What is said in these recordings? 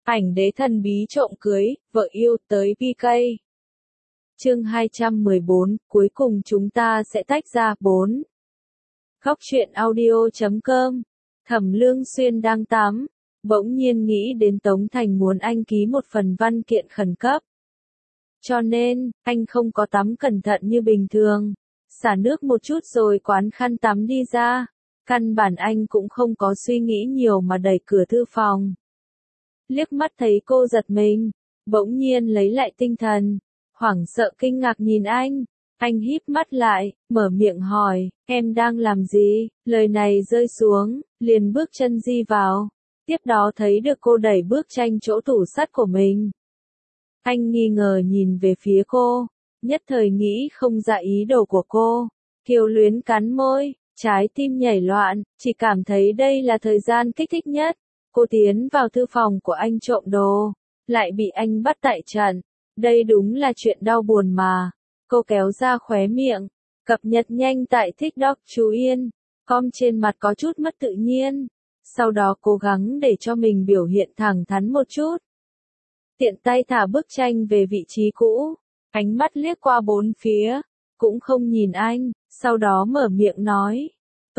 Ảnh đế thần bí trộm cưới, vợ yêu tới PK. Chương 214, cuối cùng chúng ta sẽ tách ra. 4. Góc truyện audio.com. Thẩm Lương Xuyên đang tắm, bỗng nhiên nghĩ đến Tống Thành muốn anh ký một phần văn kiện khẩn cấp. Cho nên, anh không có tắm cẩn thận như bình thường, xả nước một chút rồi quán khăn tắm đi ra. Căn bản anh cũng không có suy nghĩ nhiều mà đẩy cửa thư phòng. Liếc mắt thấy cô giật mình, bỗng nhiên lấy lại tinh thần, hoảng sợ kinh ngạc nhìn anh híp mắt lại, mở miệng hỏi, em đang làm gì? Lời này rơi xuống, liền bước chân di vào, tiếp đó thấy được cô đẩy bước tranh chỗ tủ sắt của mình. Anh nghi ngờ nhìn về phía cô, nhất thời nghĩ không ra ý đồ của cô, Kiều Luyến cắn môi, trái tim nhảy loạn, chỉ cảm thấy đây là thời gian kích thích nhất. Cô tiến vào thư phòng của anh trộm đồ, lại bị anh bắt tại trận. Đây đúng là chuyện đau buồn mà. Cô kéo ra khóe miệng, cập nhật nhanh tại TikTok chú Yên, com trên mặt có chút mất tự nhiên. Sau đó cố gắng để cho mình biểu hiện thẳng thắn một chút. Tiện tay thả bức tranh về vị trí cũ, ánh mắt liếc qua bốn phía, cũng không nhìn anh, sau đó mở miệng nói.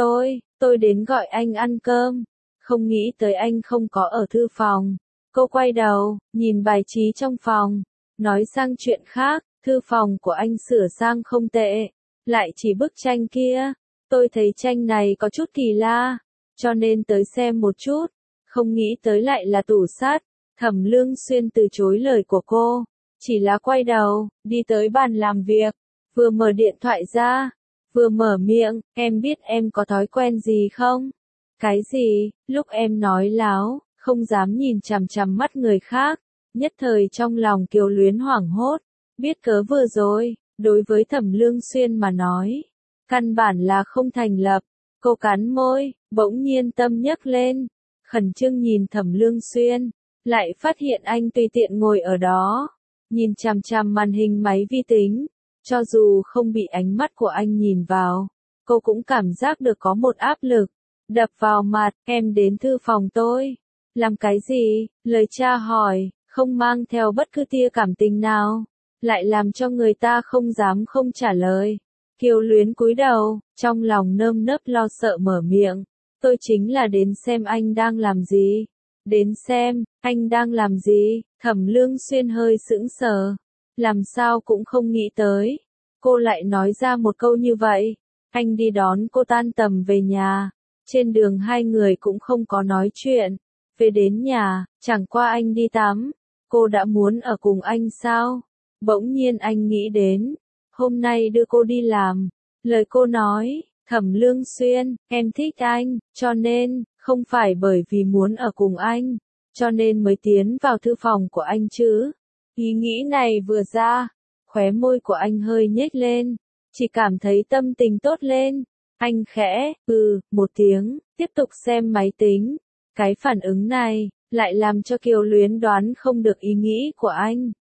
Tôi đến gọi anh ăn cơm. Không nghĩ tới anh không có ở thư phòng. Cô quay đầu, nhìn bài trí trong phòng, nói sang chuyện khác, thư phòng của anh sửa sang không tệ, lại chỉ bức tranh kia. Tôi thấy tranh này có chút kỳ lạ, cho nên tới xem một chút, không nghĩ tới lại là tủ sắt. Thẩm Lương Xuyên từ chối lời của cô, chỉ là quay đầu, đi tới bàn làm việc, vừa mở điện thoại ra, vừa mở miệng, em biết em có thói quen gì không? Cái gì? Lúc em nói láo, không dám nhìn chằm chằm mắt người khác, nhất thời trong lòng Kiều Luyến hoảng hốt, biết cớ vừa rồi, đối với Thẩm Lương Xuyên mà nói, căn bản là không thành lập. Cô cắn môi, bỗng nhiên tâm nhấc lên, khẩn trương nhìn Thẩm Lương Xuyên, lại phát hiện anh tùy tiện ngồi ở đó, nhìn chằm chằm màn hình máy vi tính, cho dù không bị ánh mắt của anh nhìn vào, cô cũng cảm giác được có một áp lực đập vào mặt. Em đến thư phòng tôi, làm cái gì? Lời tra hỏi, không mang theo bất cứ tia cảm tình nào, lại làm cho người ta không dám không trả lời. Kiều Luyến cúi đầu, trong lòng nơm nớp lo sợ mở miệng, tôi chính là đến xem anh đang làm gì. Đến xem, anh đang làm gì? Thẩm Lương Xuyên hơi sững sờ, làm sao cũng không nghĩ tới, cô lại nói ra một câu như vậy. Anh đi đón cô tan tầm về nhà. Trên đường hai người cũng không có nói chuyện. Về đến nhà, chẳng qua anh đi tắm. Cô đã muốn ở cùng anh sao? Bỗng nhiên anh nghĩ đến, hôm nay đưa cô đi làm. Lời cô nói, Thẩm Lương Xuyên, em thích anh, cho nên, không phải bởi vì muốn ở cùng anh, cho nên mới tiến vào thư phòng của anh chứ. Ý nghĩ này vừa ra, khóe môi của anh hơi nhếch lên, chỉ cảm thấy tâm tình tốt lên. Anh khẽ, một tiếng, tiếp tục xem máy tính. Cái phản ứng này, lại làm cho Kiều Luyến đoán không được ý nghĩ của anh.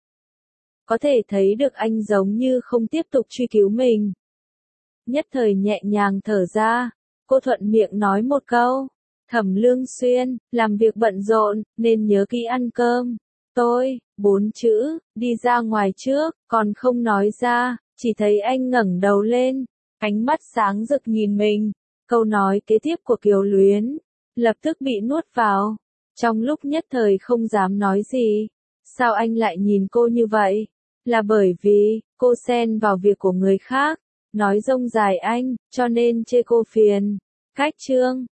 Có thể thấy được anh giống như không tiếp tục truy cứu mình. Nhất thời nhẹ nhàng thở ra, cô thuận miệng nói một câu. Thẩm Lương Xuyên, làm việc bận rộn, nên nhớ kỹ ăn cơm. Tôi, 4 chữ, đi ra ngoài trước, còn không nói ra, chỉ thấy anh ngẩng đầu lên. Ánh mắt sáng rực nhìn mình, câu nói kế tiếp của Kiều Luyến, lập tức bị nuốt vào, trong lúc nhất thời không dám nói gì. Sao anh lại nhìn cô như vậy? Là bởi vì, cô xen vào việc của người khác, nói rông dài anh, cho nên chê cô phiền. Cách chương